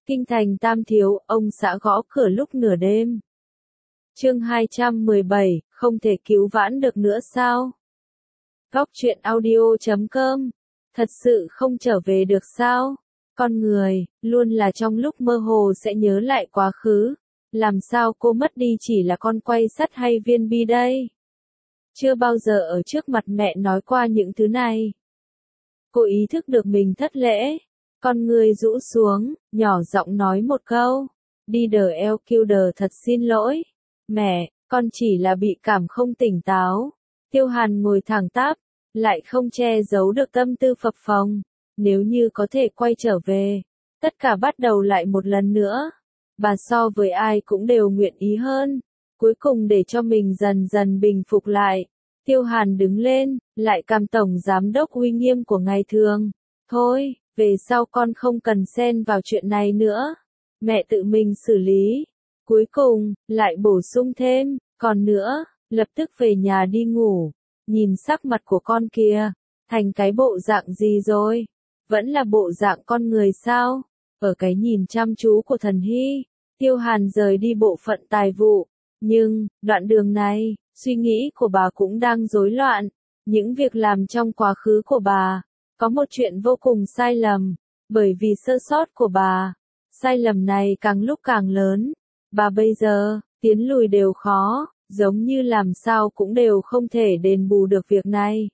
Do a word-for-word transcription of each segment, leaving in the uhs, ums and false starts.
Kinh thành Tam Thiếu, ông xã gõ cửa lúc nửa đêm. Chương hai trăm mười bảy, không thể cứu vãn được nữa sao? Góc truyện audio chấm com. Thật sự không trở về được sao? Con người, luôn là trong lúc mơ hồ sẽ nhớ lại quá khứ. Làm sao cô mất đi chỉ là con quay sắt hay viên bi đây? Chưa bao giờ ở trước mặt mẹ nói qua những thứ này. Cô ý thức được mình thất lễ. Con người rũ xuống, nhỏ giọng nói một câu. Đi đờ eo kêu đờ thật xin lỗi. Mẹ, con chỉ là bị cảm không tỉnh táo. Tiêu Hàn ngồi thẳng tắp, lại không che giấu được tâm tư phập phồng. Nếu như có thể quay trở về, tất cả bắt đầu lại một lần nữa. Bà so với ai cũng đều nguyện ý hơn. Cuối cùng để cho mình dần dần bình phục lại. Tiêu Hàn đứng lên, lại cam tổng giám đốc uy nghiêm của ngày thường. Thôi, về sau con không cần xen vào chuyện này nữa. Mẹ tự mình xử lý. Cuối cùng, lại bổ sung thêm, còn nữa, lập tức về nhà đi ngủ. Nhìn sắc mặt của con kìa, thành cái bộ dạng gì rồi? Vẫn là bộ dạng con người sao? Ở cái nhìn chăm chú của Thần Hy, Tiêu Hàn rời đi bộ phận tài vụ. Nhưng, đoạn đường này, suy nghĩ của bà cũng đang rối loạn. Những việc làm trong quá khứ của bà, có một chuyện vô cùng sai lầm, bởi vì sơ sót của bà. Sai lầm này càng lúc càng lớn. Bà bây giờ, tiến lùi đều khó, giống như làm sao cũng đều không thể đền bù được việc này.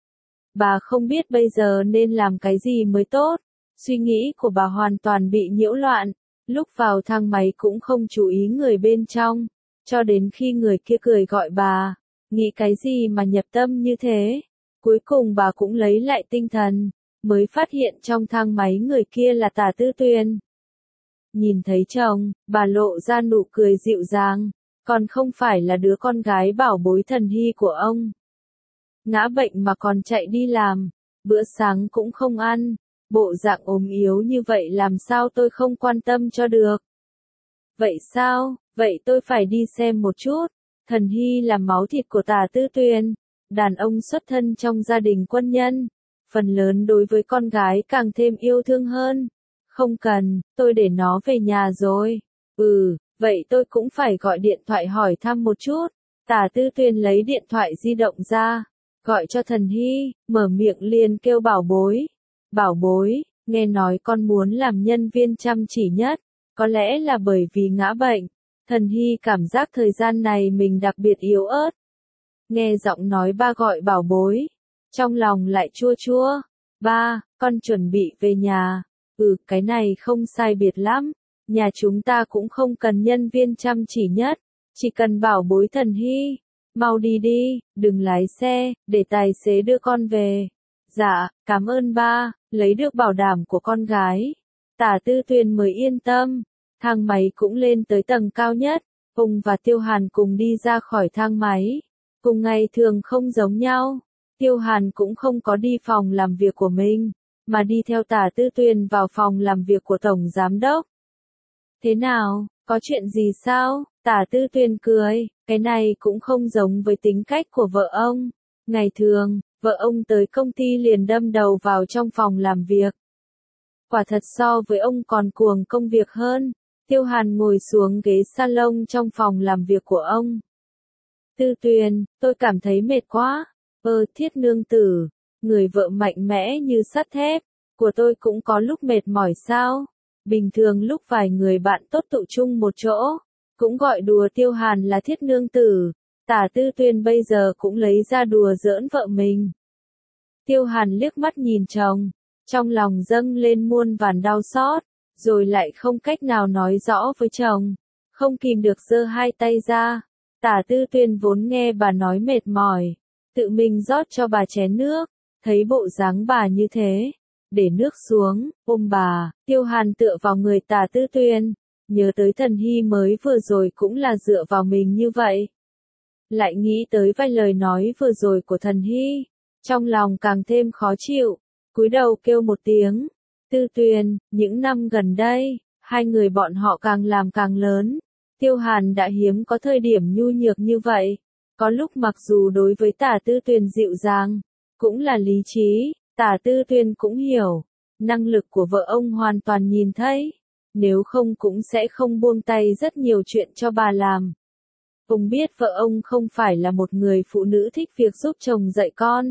Bà không biết bây giờ nên làm cái gì mới tốt. Suy nghĩ của bà hoàn toàn bị nhiễu loạn. Lúc vào thang máy cũng không chú ý người bên trong. Cho đến khi người kia cười gọi bà. Nghĩ cái gì mà nhập tâm như thế. Cuối cùng bà cũng lấy lại tinh thần. Mới phát hiện trong thang máy người kia là Tả Tư Tuyền. Nhìn thấy chồng, bà lộ ra nụ cười dịu dàng. Còn không phải là đứa con gái bảo bối Thần Hy của ông. Ngã bệnh mà còn chạy đi làm. Bữa sáng cũng không ăn. Bộ dạng ốm yếu như vậy làm sao tôi không quan tâm cho được. Vậy sao, vậy tôi phải đi xem một chút. Thần Hy là máu thịt của Tả Tư Tuyền. Đàn ông xuất thân trong gia đình quân nhân. Phần lớn đối với con gái càng thêm yêu thương hơn. Không cần, tôi để nó về nhà rồi. Ừ, vậy tôi cũng phải gọi điện thoại hỏi thăm một chút. Tả Tư Tuyền lấy điện thoại di động ra. Gọi cho Thần Hy, mở miệng liền kêu bảo bối. Bảo bối, nghe nói con muốn làm nhân viên chăm chỉ nhất. Có lẽ là bởi vì ngã bệnh. Thần Hy cảm giác thời gian này mình đặc biệt yếu ớt. Nghe giọng nói ba gọi bảo bối. Trong lòng lại chua chua. Ba, con chuẩn bị về nhà. Ừ, cái này không sai biệt lắm. Nhà chúng ta cũng không cần nhân viên chăm chỉ nhất. Chỉ cần bảo bối Thần Hy. Mau đi đi, đừng lái xe, để tài xế đưa con về. Dạ, cảm ơn ba, lấy được bảo đảm của con gái. Tả Tư Tuyền mới yên tâm. Thang máy cũng lên tới tầng cao nhất. Ông và Tiêu Hàn cùng đi ra khỏi thang máy. Cùng ngày thường không giống nhau. Tiêu Hàn cũng không có đi phòng làm việc của mình, mà đi theo Tả Tư Tuyền vào phòng làm việc của Tổng Giám Đốc. Thế nào, có chuyện gì sao? Tả Tư Tuyền cười, cái này cũng không giống với tính cách của vợ ông. Ngày thường, vợ ông tới công ty liền đâm đầu vào trong phòng làm việc. Quả thật so với ông còn cuồng công việc hơn. Tiêu Hàn ngồi xuống ghế salon trong phòng làm việc của ông. Tư Tuyền, tôi cảm thấy mệt quá. Ơ Thiết nương tử, người vợ mạnh mẽ như sắt thép, của tôi cũng có lúc mệt mỏi sao? Bình thường lúc vài người bạn tốt tụ chung một chỗ, cũng gọi đùa Tiêu Hàn là Thiết nương tử. Tả Tư Tuyền bây giờ cũng lấy ra đùa giỡn vợ mình. Tiêu Hàn liếc mắt nhìn chồng, trong lòng dâng lên muôn vàn đau xót, rồi lại không cách nào nói rõ với chồng, không kìm được giơ hai tay ra. Tả Tư Tuyền vốn nghe bà nói mệt mỏi, tự mình rót cho bà chén nước, thấy bộ dáng bà như thế, để nước xuống, ôm bà. Tiêu Hàn tựa vào người Tả Tư Tuyền, nhớ tới Thần Hy mới vừa rồi cũng là dựa vào mình như vậy. Lại nghĩ tới vài lời nói vừa rồi của Thần Hy, trong lòng càng thêm khó chịu, cúi đầu kêu một tiếng. Tư Tuyền, những năm gần đây, hai người bọn họ càng làm càng lớn. Tiêu Hàn đã hiếm có thời điểm nhu nhược như vậy. Có lúc mặc dù đối với Tả Tư Tuyền dịu dàng, cũng là lý trí, Tả Tư Tuyền cũng hiểu. Năng lực của vợ ông hoàn toàn nhìn thấy. nếu không cũng sẽ không buông tay rất nhiều chuyện cho bà làm. Ông biết vợ ông không phải là một người phụ nữ thích việc giúp chồng dạy con.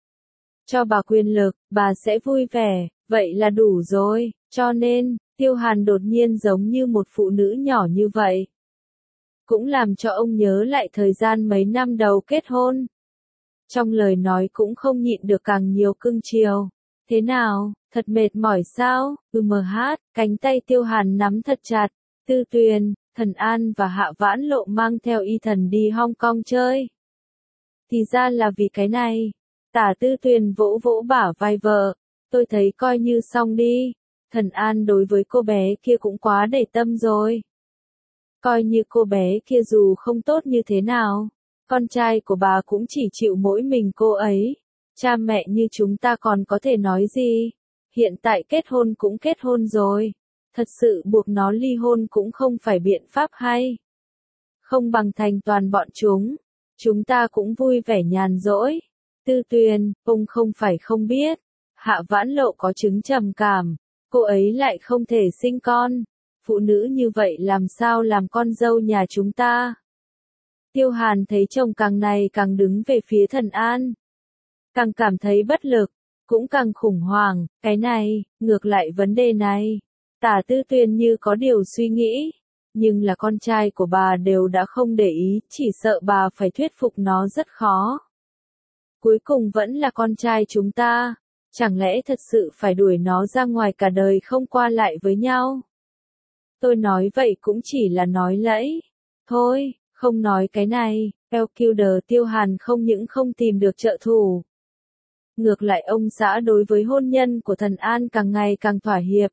Cho bà quyền lực, bà sẽ vui vẻ, vậy là đủ rồi, cho nên, Tiêu Hàn đột nhiên giống như một phụ nữ nhỏ như vậy. Cũng làm cho ông nhớ lại thời gian mấy năm đầu kết hôn. Trong lời nói cũng không nhịn được càng nhiều cưng chiều. Thế nào, thật mệt mỏi sao? Ừ mờ hát, cánh tay Tiêu Hàn nắm thật chặt. Tư Tuyền, Thần An và Hạ Vãn Lộ mang theo Y Thần đi Hong Kong chơi. Thì ra là vì cái này. Tả Tư Tuyền vỗ vỗ bả vai vợ. Tôi thấy coi như xong đi. Thần An đối với cô bé kia cũng quá để tâm rồi. Coi như cô bé kia dù không tốt như thế nào, con trai của bà cũng chỉ chịu mỗi mình cô ấy. Cha mẹ như chúng ta còn có thể nói gì? Hiện tại kết hôn cũng kết hôn rồi. Thật sự buộc nó ly hôn cũng không phải biện pháp hay. Không bằng thành toàn bọn chúng. Chúng ta cũng vui vẻ nhàn rỗi. Tư Tuyền, ông không phải không biết. Hạ Vãn Lộ có chứng trầm cảm. Cô ấy lại không thể sinh con. Phụ nữ như vậy làm sao làm con dâu nhà chúng ta? Tiêu Hàn thấy chồng càng ngày càng đứng về phía Thần An. Càng cảm thấy bất lực, cũng càng khủng hoảng, cái này, ngược lại vấn đề này. Tả Tư Tuyền như có điều suy nghĩ, nhưng là con trai của bà đều đã không để ý, chỉ sợ bà phải thuyết phục nó rất khó. Cuối cùng vẫn là con trai chúng ta, chẳng lẽ thật sự phải đuổi nó ra ngoài cả đời không qua lại với nhau? Tôi nói vậy cũng chỉ là nói lẫy. Thôi, không nói cái này, Elkilder Tiêu Hàn không những không tìm được trợ thủ. Ngược lại ông xã đối với hôn nhân của Thần An càng ngày càng thỏa hiệp.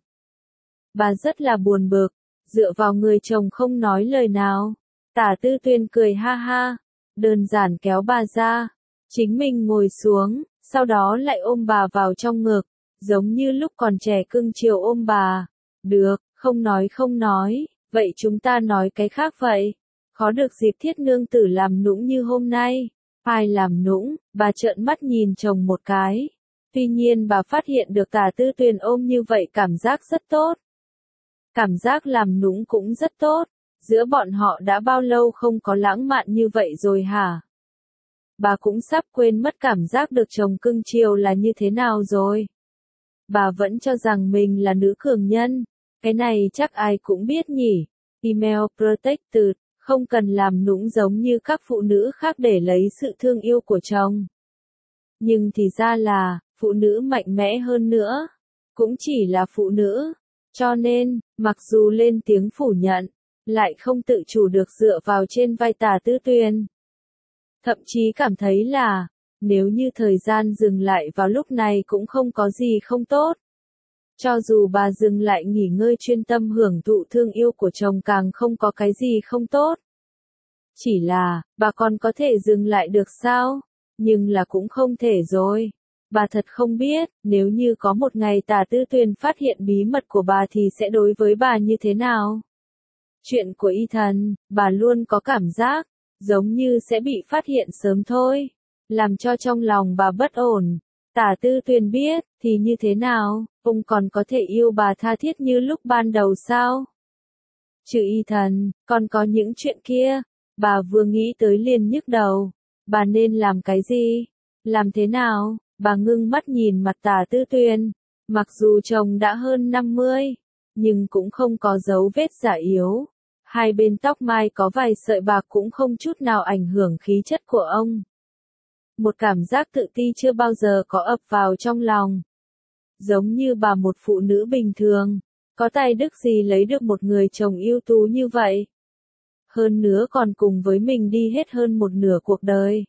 Bà rất là buồn bực, dựa vào người chồng không nói lời nào. Tả Tư Tuyền cười ha ha, đơn giản kéo bà ra, chính mình ngồi xuống, sau đó lại ôm bà vào trong ngực, giống như lúc còn trẻ cưng chiều ôm bà. Được, không nói không nói, vậy chúng ta nói cái khác vậy. Khó được dịp Thiết nương tử làm nũng như hôm nay. Ai làm nũng, bà trợn mắt nhìn chồng một cái. Tuy nhiên bà phát hiện được Tả Tư Tuyền ôm như vậy cảm giác rất tốt. Cảm giác làm nũng cũng rất tốt. Giữa bọn họ đã bao lâu không có lãng mạn như vậy rồi hả? Bà cũng sắp quên mất cảm giác được chồng cưng chiều là như thế nào rồi. Bà vẫn cho rằng mình là nữ cường nhân. Cái này chắc ai cũng biết nhỉ. Email Protected, không cần làm nũng giống như các phụ nữ khác để lấy sự thương yêu của chồng. Nhưng thì ra là, phụ nữ mạnh mẽ hơn nữa. Cũng chỉ là phụ nữ. Cho nên, mặc dù lên tiếng phủ nhận, lại không tự chủ được dựa vào trên vai Tả Tư Tuyền. Thậm chí cảm thấy là, nếu như thời gian dừng lại vào lúc này cũng không có gì không tốt. Cho dù bà dừng lại nghỉ ngơi chuyên tâm hưởng thụ thương yêu của chồng càng không có cái gì không tốt. Chỉ là, bà còn có thể dừng lại được sao? Nhưng là cũng không thể rồi. Bà thật không biết, nếu như có một ngày Tả Tư Tuyền phát hiện bí mật của bà thì sẽ đối với bà như thế nào? Chuyện của Y Thần, bà luôn có cảm giác, giống như sẽ bị phát hiện sớm thôi. Làm cho trong lòng bà bất ổn. Tả Tư Tuyền biết, thì như thế nào, ông còn có thể yêu bà tha thiết như lúc ban đầu sao? Trừ Y Thần, còn có những chuyện kia, bà vừa nghĩ tới liền nhức đầu. Bà nên làm cái gì? Làm thế nào? Bà ngưng mắt nhìn mặt Tả Tư Tuyền. Mặc dù chồng đã hơn năm mươi, nhưng cũng không có dấu vết già yếu. Hai bên tóc mai có vài sợi bạc cũng không chút nào ảnh hưởng khí chất của ông. Một cảm giác tự ti chưa bao giờ có ập vào trong lòng. Giống như bà một phụ nữ bình thường, có tài đức gì lấy được một người chồng ưu tú như vậy. Hơn nữa còn cùng với mình đi hết hơn một nửa cuộc đời.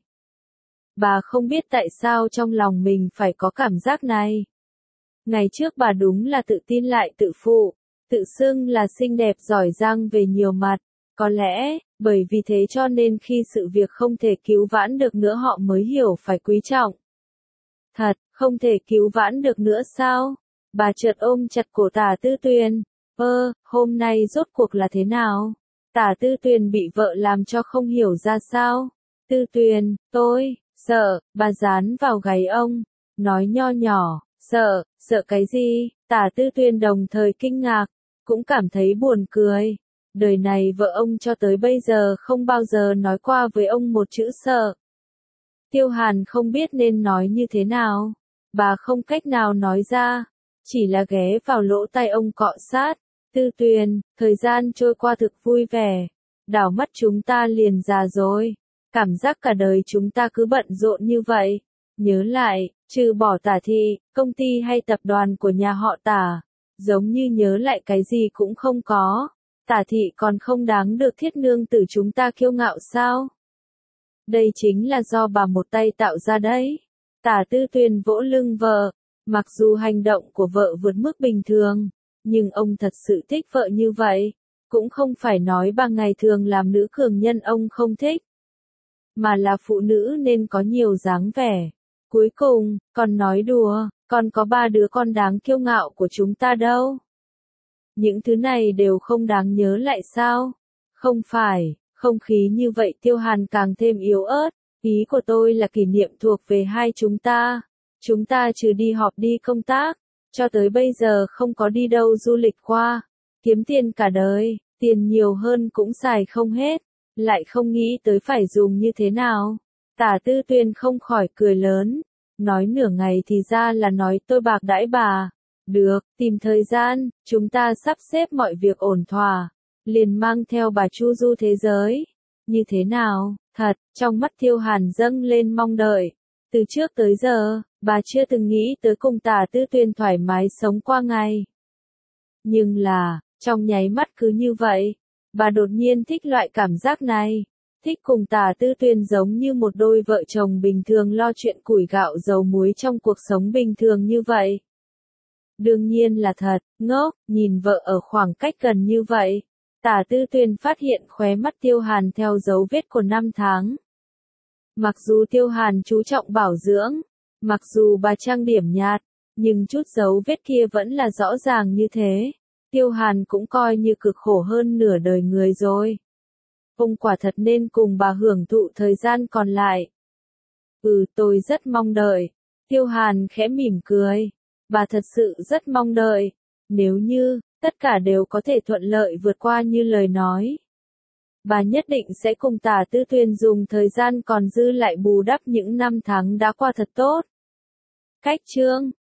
Bà không biết tại sao trong lòng mình phải có cảm giác này. Ngày trước bà đúng là tự tin lại tự phụ, tự xưng là xinh đẹp giỏi giang về nhiều mặt. Có lẽ, bởi vì thế cho nên khi sự việc không thể cứu vãn được nữa họ mới hiểu phải quý trọng. Thật, không thể cứu vãn được nữa sao? Bà chợt ôm chặt cổ Tả Tư Tuyền. Ơ, hôm nay rốt cuộc là thế nào? Tả Tư Tuyền bị vợ làm cho không hiểu ra sao. Tư Tuyền, tôi, sợ, bà dán vào gáy ông. Nói nho nhỏ, sợ, sợ cái gì? Tả Tư Tuyền đồng thời kinh ngạc. cũng cảm thấy buồn cười. Đời này vợ ông cho tới bây giờ không bao giờ nói qua với ông một chữ sợ. Tiêu Hàn không biết nên nói như thế nào. Bà không cách nào nói ra, chỉ là ghé vào lỗ tai ông cọ sát. Tư Tuyền, thời gian trôi qua thực vui vẻ. Đảo mắt chúng ta liền già rồi. Cảm giác cả đời chúng ta cứ bận rộn như vậy. Nhớ lại, trừ bỏ Tả thị, công ty hay tập đoàn của nhà họ Tả, giống như nhớ lại cái gì cũng không có. Tả thị còn không đáng được thiết nương tử chúng ta kiêu ngạo sao? Đây chính là do bà một tay tạo ra đấy. Tả Tư Tuyền vỗ lưng vợ. Mặc dù hành động của vợ vượt mức bình thường, nhưng ông thật sự thích vợ như vậy. Cũng không phải nói bà ngày thường làm nữ cường nhân ông không thích, mà là phụ nữ nên có nhiều dáng vẻ. Cuối cùng, còn nói đùa, còn có ba đứa con đáng kiêu ngạo của chúng ta đâu. Những thứ này đều không đáng nhớ lại sao? Không phải, không khí như vậy Tiêu Hàn càng thêm yếu ớt. Ý của tôi là kỷ niệm thuộc về hai chúng ta. Chúng ta trừ đi họp đi công tác, cho tới bây giờ không có đi đâu du lịch qua. Kiếm tiền cả đời, tiền nhiều hơn cũng xài không hết, lại không nghĩ tới phải dùng như thế nào. Tả Tư Tuyền không khỏi cười lớn, nói nửa ngày thì ra là nói tôi bạc đãi bà. Được, tìm thời gian, chúng ta sắp xếp mọi việc ổn thỏa, liền mang theo bà chu du thế giới. Như thế nào? Thật, trong mắt Tiêu Hàn dâng lên mong đợi. Từ trước tới giờ, bà chưa từng nghĩ tới cùng Tả Tư Tuyền thoải mái sống qua ngày. Nhưng là, trong nháy mắt cứ như vậy, bà đột nhiên thích loại cảm giác này. Thích cùng Tả Tư Tuyền giống như một đôi vợ chồng bình thường lo chuyện củi gạo dầu muối trong cuộc sống bình thường như vậy. Đương nhiên là thật, ngốc, nhìn vợ ở khoảng cách gần như vậy. Tả Tư Tuyền phát hiện khóe mắt Tiêu Hàn theo dấu vết của năm tháng. Mặc dù Tiêu Hàn chú trọng bảo dưỡng, mặc dù bà trang điểm nhạt, nhưng chút dấu vết kia vẫn là rõ ràng như thế. Tiêu Hàn cũng coi như cực khổ hơn nửa đời người rồi. Ông quả thật nên cùng bà hưởng thụ thời gian còn lại. Ừ, tôi rất mong đợi. Tiêu Hàn khẽ mỉm cười. Bà thật sự rất mong đợi. Nếu như, tất cả đều có thể thuận lợi vượt qua như lời nói, bà nhất định sẽ cùng Tả Tư Tuyền dùng thời gian còn dư lại bù đắp những năm tháng đã qua thật tốt. Cách chương